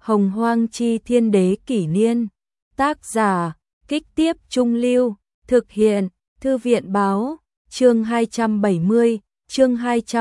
Hồng Hoang Chi Thiên Đế Kỷ Niên. Tác giả, Kích Tiếp Trung Lưu. Thực hiện, Thư viện Báo. Chương 270, chương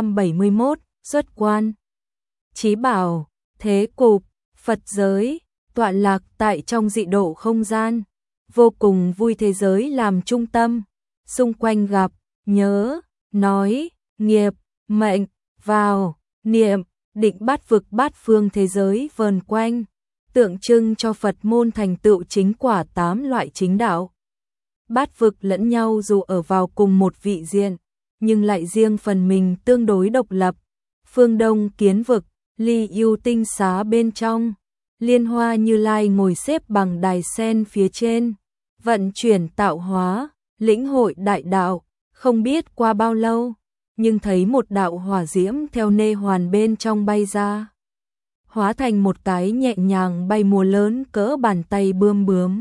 271, xuất quan. Chí bảo, thế cục, Phật giới, tọa lạc tại trong dị độ không gian. Vô cùng vui thế giới làm trung tâm. Xung quanh gặp, nhớ, nói, nghiệp, mệnh, vào, niệm, định bát vực bát phương thế giới vờn quanh, tượng trưng cho Phật môn thành tựu chính quả 8 loại chính đạo. Bát vực lẫn nhau dù ở vào cùng một vị diện, nhưng lại riêng phần mình tương đối độc lập. Phương Đông Kiến vực, Ly Yêu Tinh Xá bên trong, Liên Hoa Như Lai ngồi xếp bằng đài sen phía trên, vận chuyển tạo hóa, lĩnh hội đại đạo, không biết qua bao lâu, nhưng thấy một đạo hỏa diễm theo nê hoàn bên trong bay ra, hóa thành một cái nhẹ nhàng bay múa lớn cỡ bàn tay bươm bướm.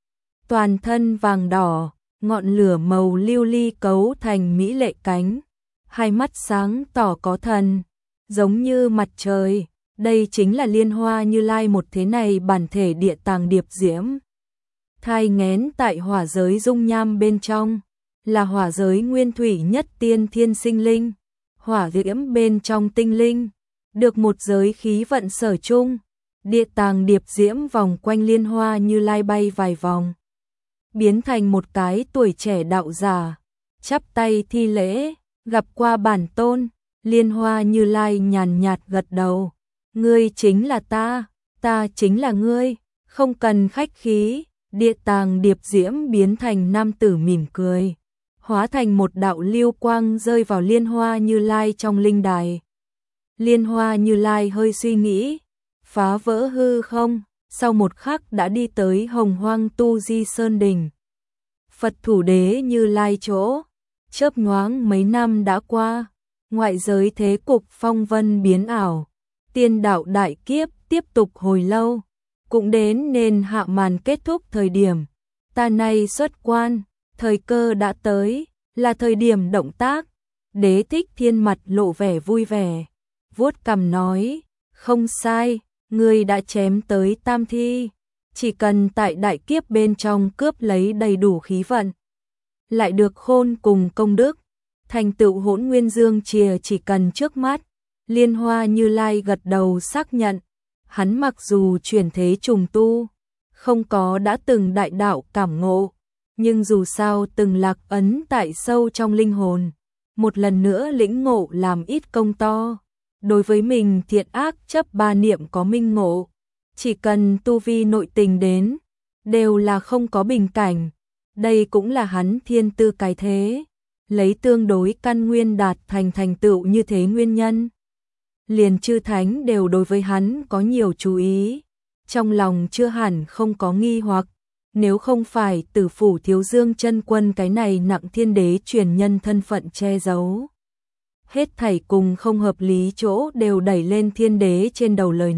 Toàn thân vàng đỏ, ngọn lửa màu lưu ly cấu thành mỹ lệ cánh, hai mắt sáng tỏ có thần, giống như mặt trời. Đây chính là Liên Hoa Như Lai một thế này bản thể địa tàng điệp diễm. Thai nghén tại hỏa giới dung nham bên trong, là hỏa giới nguyên thủy nhất tiên thiên sinh linh, hỏa diễm bên trong tinh linh, được một giới khí vận sở chung. Địa tàng điệp diễm vòng quanh Liên Hoa Như Lai bay vài vòng, biến thành một cái tuổi trẻ đạo giả, chắp tay thi lễ, gặp qua bản tôn. Liên Hoa Như Lai nhàn nhạt gật đầu, ngươi chính là ta chính là ngươi, không cần khách khí. Địa tàng điệp diễm biến thành nam tử mỉm cười, hóa thành một đạo lưu quang rơi vào Liên Hoa Như Lai trong linh đài. Liên Hoa Như Lai hơi suy nghĩ, phá vỡ hư không, sau một khắc đã đi tới Hồng Hoang Tu Di Sơn Đỉnh. Phật thủ đế Như Lai chỗ, chớp nhoáng mấy năm đã qua, ngoại giới thế cục phong vân biến ảo, tiên đạo đại kiếp tiếp tục hồi lâu, cũng đến nên hạ màn kết thúc thời điểm. Ta nay xuất quan, thời cơ đã tới, là thời điểm động tác. Đế Thích Thiên mặt lộ vẻ vui vẻ, vuốt cằm nói, không sai, ngươi đã chém tới tam thi, chỉ cần tại đại kiếp bên trong cướp lấy đầy đủ khí vận, lại được khôn cùng công đức, thành tựu Hỗn Nguyên Dương Chìa chỉ cần trước mắt. Liên Hoa Như Lai gật đầu xác nhận, hắn mặc dù chuyển thế trùng tu, không có đã từng đại đạo cảm ngộ, nhưng dù sao từng lạc ấn tại sâu trong linh hồn, một lần nữa lĩnh ngộ làm ít công to. Đối với mình thiện ác chấp ba niệm có minh ngộ, chỉ cần tu vi nội tình đến, đều là không có bình cảnh. Đây cũng là hắn thiên tư cái thế, lấy tương đối căn nguyên đạt thành tựu như thế nguyên nhân. Liền chư thánh đều đối với hắn có nhiều chú ý, trong lòng chưa hẳn không có nghi hoặc, nếu không phải Tử Phủ Thiếu Dương Chân Quân cái này nặng thiên đế truyền nhân thân phận che giấu. Hết thảy cùng không hợp lý chỗ đều đẩy lên thiên đế trên đầu lời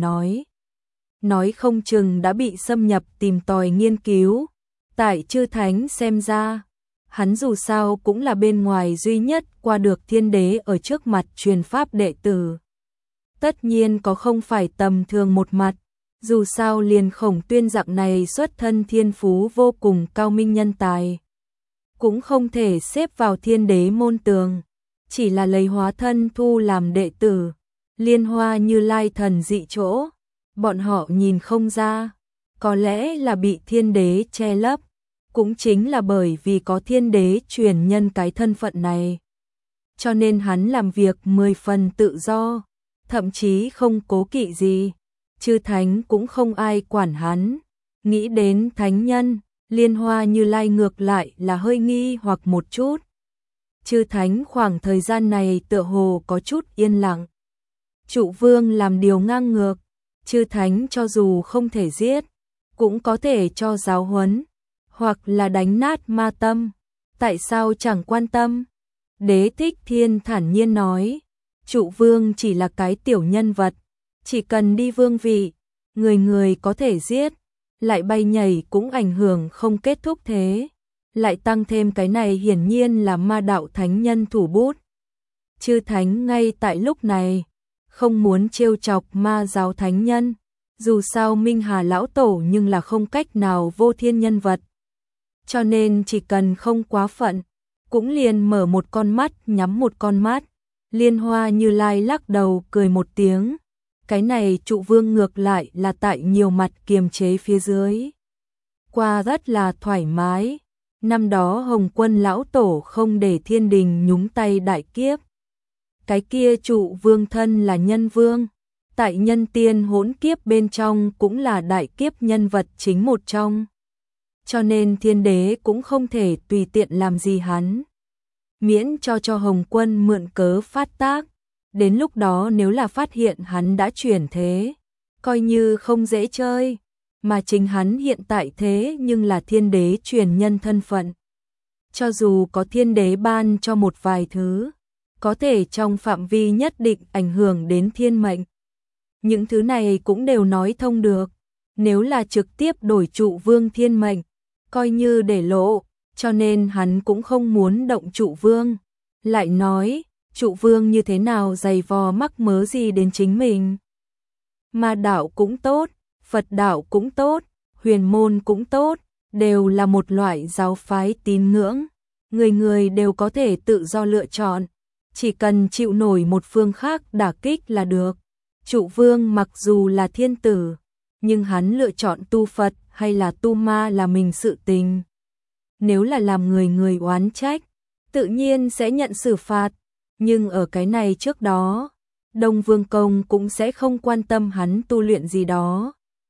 nói không chừng đã bị xâm nhập tìm tòi nghiên cứu. Tại chư thánh xem ra, hắn dù sao cũng là bên ngoài duy nhất qua được thiên đế ở trước mặt truyền pháp đệ tử. Tất nhiên có không phải tầm thường một mặt, dù sao liền Khổng Tuyên dạng này xuất thân thiên phú vô cùng cao minh nhân tài, cũng không thể xếp vào thiên đế môn tường, chỉ là lấy hóa thân thu làm đệ tử. Liên Hoa Như Lai thần dị chỗ, bọn họ nhìn không ra, có lẽ là bị thiên đế che lấp, cũng chính là bởi vì có thiên đế truyền nhân cái thân phận này, cho nên hắn làm việc 10 phần tự do, thậm chí không cố kỵ gì, chư thánh cũng không ai quản hắn. Nghĩ đến thánh nhân, Liên Hoa Như Lai ngược lại là hơi nghi hoặc một chút. Chư thánh khoảng thời gian này tựa hồ có chút yên lặng. Trụ vương làm điều ngang ngược, chư thánh cho dù không thể giết, cũng có thể cho giáo huấn, hoặc là đánh nát ma tâm, tại sao chẳng quan tâm? Đế Thích Thiên thản nhiên nói, Trụ vương chỉ là cái tiểu nhân vật, chỉ cần đi vương vị, người người có thể giết, lại bay nhảy cũng ảnh hưởng không kết thúc thế. Lại tăng thêm cái này hiển nhiên là ma đạo thánh nhân thủ bút. Chư thánh ngay tại lúc này, không muốn trêu chọc ma giáo thánh nhân, Dù sao Minh Hà lão tổ nhưng là không cách nào vô thiên nhân vật. Cho nên chỉ cần không quá phận, cũng liền mở một con mắt nhắm một con mắt. Liên Hoa Như Lai lắc đầu cười một tiếng. Cái này trụ vương ngược lại là tại nhiều mặt kiềm chế phía dưới. Qua rất là thoải mái. Năm đó Hồng Quân lão tổ không để thiên đình nhúng tay đại kiếp. Cái kia trụ vương thân là nhân vương. Tại nhân tiên hỗn kiếp bên trong cũng là đại kiếp nhân vật chính một trong. Cho nên thiên đế cũng không thể tùy tiện làm gì hắn. Miễn cho Hồng Quân mượn cớ phát tác. Đến lúc đó nếu là phát hiện hắn đã chuyển thế, coi như không dễ chơi. Mà chính hắn hiện tại thế nhưng là thiên đế truyền nhân thân phận. Cho dù có thiên đế ban cho một vài thứ, có thể trong phạm vi nhất định ảnh hưởng đến thiên mệnh. Những thứ này cũng đều nói thông được. Nếu là trực tiếp đổi trụ vương thiên mệnh, coi như để lộ, cho nên hắn cũng không muốn động trụ vương. Lại nói, trụ vương như thế nào giày vò mắc mớ gì đến chính mình. Ma đạo cũng tốt, Phật đạo cũng tốt, huyền môn cũng tốt, đều là một loại giáo phái tín ngưỡng. Người người đều có thể tự do lựa chọn, chỉ cần chịu nổi một phương khác đả kích là được. Trụ vương mặc dù là thiên tử, nhưng hắn lựa chọn tu Phật hay là tu ma là mình sự tình. Nếu là làm người oán trách, tự nhiên sẽ nhận xử phạt. Nhưng ở cái này trước đó, Đông Vương Công cũng sẽ không quan tâm hắn tu luyện gì đó.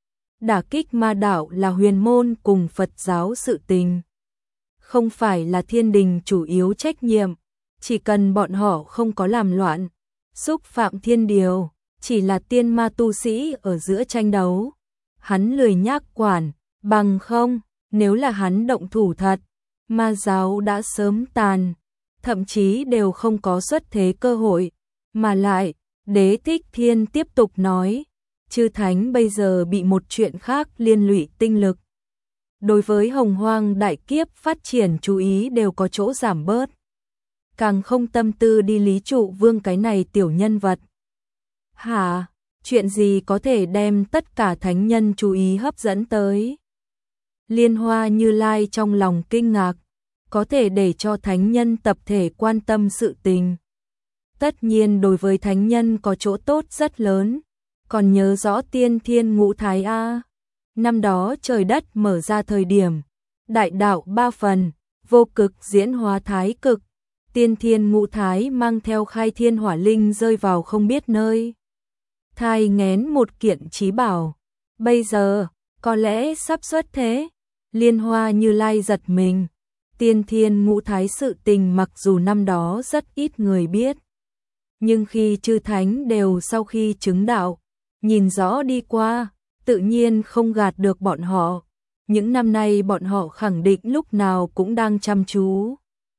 Đả kích ma đạo là huyền môn cùng Phật giáo sự tình. Không phải là thiên đình chủ yếu trách nhiệm, chỉ cần bọn họ không có làm loạn, xúc phạm thiên điều, chỉ là tiên ma tu sĩ ở giữa tranh đấu. Hắn lười nhác quản, bằng không, nếu là hắn động thủ thật, ma giáo đã sớm tàn, thậm chí đều không có xuất thế cơ hội. Mà lại, Đế Thích Thiên tiếp tục nói, chư thánh bây giờ bị một chuyện khác liên lụy tinh lực. Đối với hồng hoang đại kiếp phát triển chú ý đều có chỗ giảm bớt. Càng không tâm tư đi lý trụ vương cái này tiểu nhân vật. Hả? Chuyện gì có thể đem tất cả thánh nhân chú ý hấp dẫn tới? Liên Hoa Như Lai trong lòng kinh ngạc, có thể để cho thánh nhân tập thể quan tâm sự tình. Tất nhiên đối với thánh nhân có chỗ tốt rất lớn, còn nhớ rõ tiên thiên ngũ thái A. Năm đó trời đất mở ra thời điểm, đại đạo ba phần, vô cực diễn hóa thái cực, tiên thiên ngũ thái mang theo khai thiên hỏa linh rơi vào không biết nơi. Thai nghén một kiện chí bảo, bây giờ, có lẽ sắp xuất thế. Liên Hoa Như Lai giật mình, tiên thiên ngũ thái sự tình mặc dù năm đó rất ít người biết. Nhưng khi chư thánh đều sau khi chứng đạo, nhìn rõ đi qua, tự nhiên không gạt được bọn họ. Những năm nay bọn họ khẳng định lúc nào cũng đang chăm chú.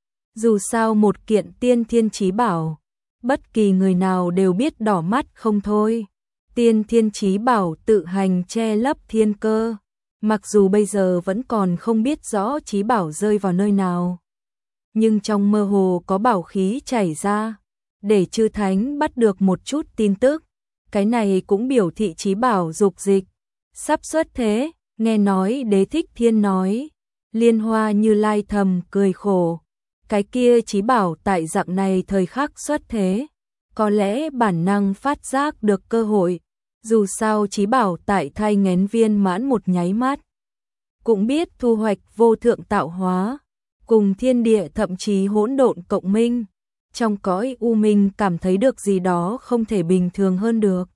Dù sao một kiện tiên thiên chí bảo, bất kỳ người nào đều biết đỏ mắt không thôi. Tiên thiên chí bảo tự hành che lấp thiên cơ. Mặc dù bây giờ vẫn còn không biết rõ chí bảo rơi vào nơi nào, nhưng trong mơ hồ có bảo khí chảy ra, để chư thánh bắt được một chút tin tức. Cái này cũng biểu thị chí bảo dục dịch sắp xuất thế. Nghe nói Đế Thích Thiên nói, Liên Hoa Như Lai thầm cười khổ. Cái kia chí bảo tại dạng này thời khắc xuất thế, có lẽ bản năng phát giác được cơ hội. Dù sao chí bảo tại thai nghén viên mãn một nháy mắt, cũng biết thu hoạch vô thượng tạo hóa, cùng thiên địa thậm chí hỗn độn cộng minh. Trong cõi u minh cảm thấy được gì đó không thể bình thường hơn được.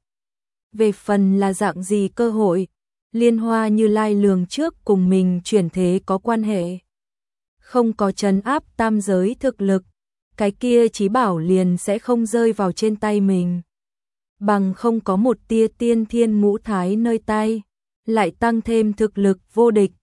Về phần là dạng gì cơ hội, Liên Hoa Như Lai lường trước cùng mình chuyển thế có quan hệ. Không có trấn áp tam giới thực lực, cái kia chí bảo liền sẽ không rơi vào trên tay mình. Bằng không có một tia tiên thiên ngũ thái nơi tay, lại tăng thêm thực lực vô địch,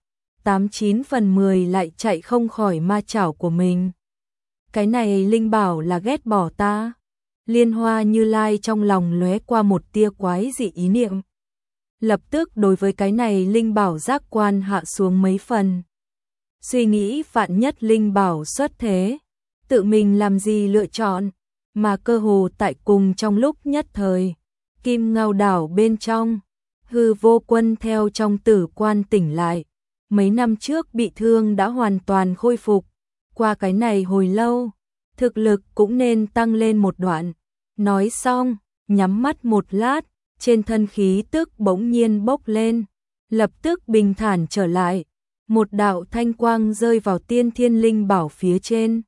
89 phần 10 lại chạy không khỏi ma chảo của mình. Cái này linh bảo là ghét bỏ ta. Liên Hoa Như Lai trong lòng lóe qua một tia quái dị ý niệm. Lập tức đối với cái này linh bảo giác quan hạ xuống mấy phần. Suy nghĩ vạn nhất linh bảo xuất thế, tự mình làm gì lựa chọn, mà cơ hồ tại cùng trong lúc nhất thời. Kim Ngao đảo bên trong, Hư Vô Quân theo trong tử quan tỉnh lại, mấy năm trước bị thương đã hoàn toàn khôi phục, qua cái này hồi lâu, thực lực cũng nên tăng lên một đoạn. Nói xong, nhắm mắt một lát, trên thân khí tức bỗng nhiên bốc lên, lập tức bình thản trở lại, một đạo thanh quang rơi vào tiên thiên linh bảo phía trên.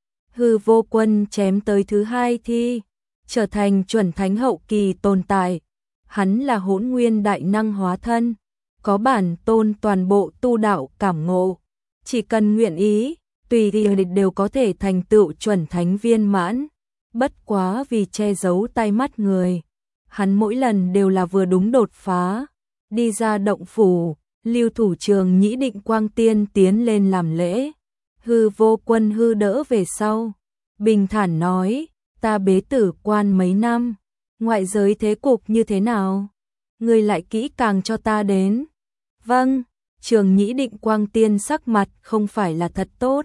Hư Vô Quân chém tới thứ hai thi, trở thành chuẩn thánh hậu kỳ tồn tại. Hắn là Hỗn Nguyên đại năng hóa thân, có bản tôn toàn bộ tu đạo cảm ngộ, chỉ cần nguyện ý, tùy thì đều có thể thành tựu chuẩn thánh viên mãn. Bất quá vì che giấu tai mắt người, hắn mỗi lần đều là vừa đúng đột phá, đi ra động phủ, Lưu thủ trường Nhĩ Định Quang Tiên tiến lên làm lễ. Hư Vô Quân hư đỡ về sau, bình thản nói, ta bế tử quan mấy năm, ngoại giới thế cục như thế nào? Ngươi lại kỹ càng cho ta đến. Vâng, Trường Nhĩ Định Quang Tiên sắc mặt không phải là thật tốt.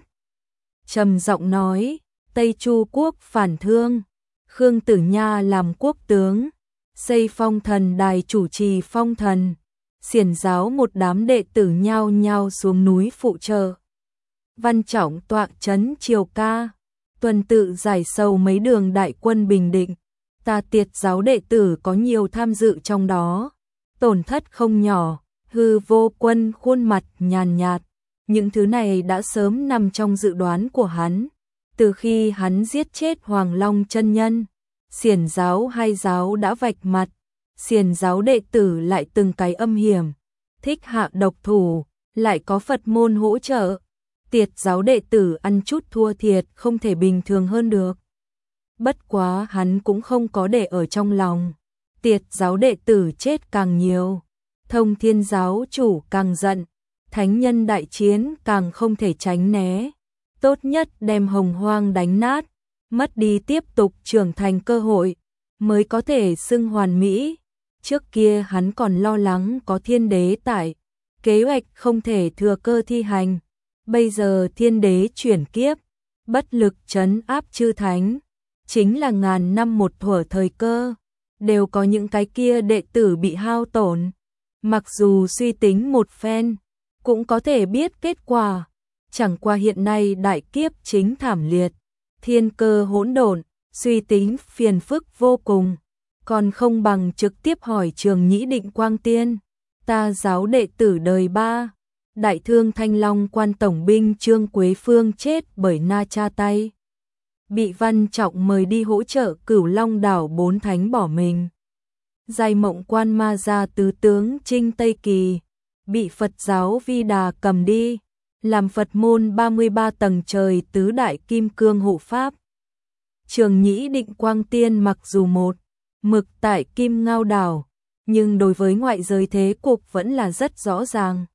Trầm giọng nói, Tây Chu quốc phản thương, Khương Tử Nha làm quốc tướng, xây phong thần đài chủ trì phong thần, xiển giáo một đám đệ tử nhao nhao xuống núi phụ trợ. Văn Trọng tọa trấn triều ca, tuần tự giải sầu mấy đường đại quân bình định, ta Tiệt giáo đệ tử có nhiều tham dự trong đó, tổn thất không nhỏ. Hư Vô Quân khuôn mặt nhàn nhạt, những thứ này đã sớm nằm trong dự đoán của hắn, từ khi hắn giết chết Hoàng Long chân nhân, xiển giáo hai giáo đã vạch mặt, xiển giáo đệ tử lại từng cái âm hiểm, thích hạ độc thủ, lại có Phật môn hỗ trợ, Tiệt giáo đệ tử ăn chút thua thiệt không thể bình thường hơn được. Bất quá hắn cũng không có để ở trong lòng, Tiệt giáo đệ tử chết càng nhiều, Thông Thiên giáo chủ càng giận, thánh nhân đại chiến càng không thể tránh né, tốt nhất đem Hồng Hoang đánh nát, mất đi tiếp tục trưởng thành cơ hội, mới có thể xưng hoàn mỹ. Trước kia hắn còn lo lắng có thiên đế tại, kế hoạch không thể thừa cơ thi hành, bây giờ thiên đế chuyển kiếp, bất lực trấn áp chư thánh, chính là ngàn năm một thuở thời cơ, đều có những cái kia đệ tử bị hao tổn. Mặc dù suy tính một phen, cũng có thể biết kết quả, chẳng qua hiện nay đại kiếp chính thảm liệt, thiên cơ hỗn độn, suy tính phiền phức vô cùng, còn không bằng trực tiếp hỏi Trường Nhĩ Định Quang Tiên, ta giáo đệ tử đời 3, đại thương Thanh Long quan tổng binh Trương Quế Phương chết bởi Na Cha tay, bị Văn Trọng mời đi hỗ trợ Cửu Long đảo 4 thánh bỏ mình. Giai Mộng Quan Ma Gia tứ tướng Trinh Tây Kỳ, bị Phật giáo Vi Đà cầm đi, làm Phật môn 33 tầng trời tứ đại kim cương hộ pháp. Trường Nhĩ Định Quang Tiên mặc dù một mực tại Kim Ngao đảo, nhưng đối với ngoại giới thế cục vẫn là rất rõ ràng.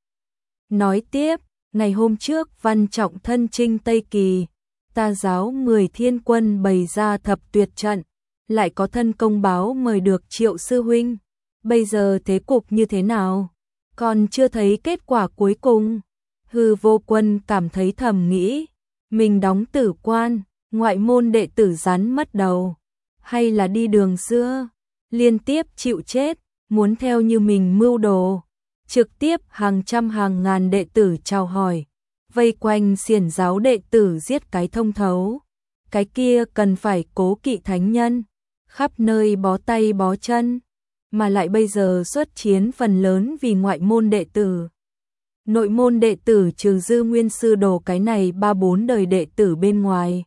Nói tiếp, ngày hôm trước Văn Trọng thân Trinh Tây Kỳ, ta giáo 10 thiên quân bày ra thập tuyệt trận, lại có thân công báo mời được Triệu sư huynh. Bây giờ thế cục như thế nào? Còn chưa thấy kết quả cuối cùng. Hư Vô Quân cảm thấy thầm nghĩ, mình đóng tử quan, ngoại môn đệ tử rắn mất đầu, hay là đi đường xưa, liên tiếp chịu chết, muốn theo như mình mưu đồ. Trực tiếp hàng trăm hàng ngàn đệ tử chào hỏi, vây quanh xiển giáo đệ tử giết cái thông thấu. Cái kia cần phải cố kỵ thánh nhân, khắp nơi bó tay bó chân, mà lại bây giờ xuất chiến phần lớn vì ngoại môn đệ tử. Nội môn đệ tử trừ Dư Nguyên Sư Đồ cái này 3-4 đời đệ tử bên ngoài.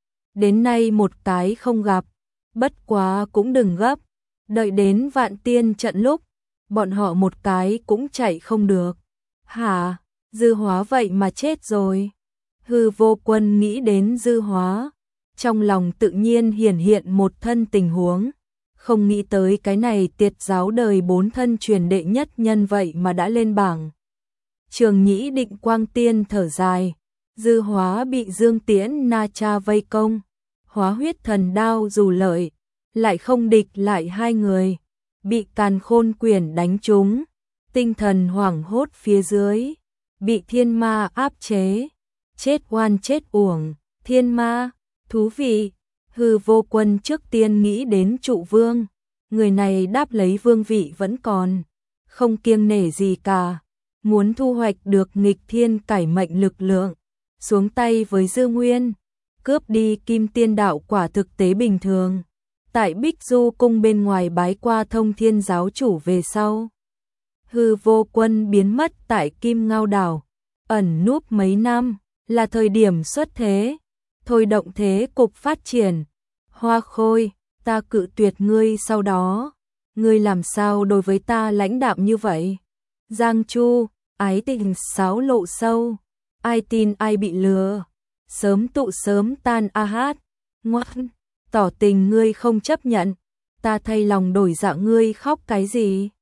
Đến nay một cái không gặp, bất quá cũng đừng gấp, đợi đến Vạn Tiên trận lúc, bọn họ một cái cũng chạy không được. Hả, Dư Hóa vậy mà chết rồi. Hư Vô Quân nghĩ đến Dư Hóa, trong lòng tự nhiên hiển hiện một thân tình huống, không nghĩ tới cái này Tiệt giáo đời 4 thân truyền đệ nhất nhân vậy mà đã lên bảng. Trường Nhĩ Định Quang Tiên thở dài, Dư Hóa bị Dương Tiễn Na Cha vây công, hóa huyết thần đao dù lợi, lại không địch lại hai người, bị Càn Khôn Quyển đánh trúng, tinh thần hoảng hốt phía dưới, bị thiên ma áp chế, chết oan chết uổng. Thiên ma, thú vị. Hư Vô Quân trước tiên nghĩ đến Trụ Vương, người này đáp lấy vương vị vẫn còn, không kiêng nể gì cả, muốn thu hoạch được nghịch thiên cải mệnh lực lượng, xuống tay với Dư Nguyên, cướp đi Kim Tiên Đạo quả thực tế bình thường. Tại Bích Du cung bên ngoài bái qua Thông Thiên giáo chủ về sau, Hư Vô Quân biến mất tại Kim Ngao đảo, ẩn núp mấy năm, là thời điểm xuất thế, thôi động thế cục phát triển. Hoa Khôi, ta cự tuyệt ngươi sau đó, ngươi làm sao đối với ta lãnh đạm như vậy? Giang Chu, ái tình sáo lộ sâu, ai tin ai bị lừa, sớm tụ sớm tan a hát, ngoan, tỏ tình ngươi không chấp nhận, ta thay lòng đổi dạ ngươi khóc cái gì?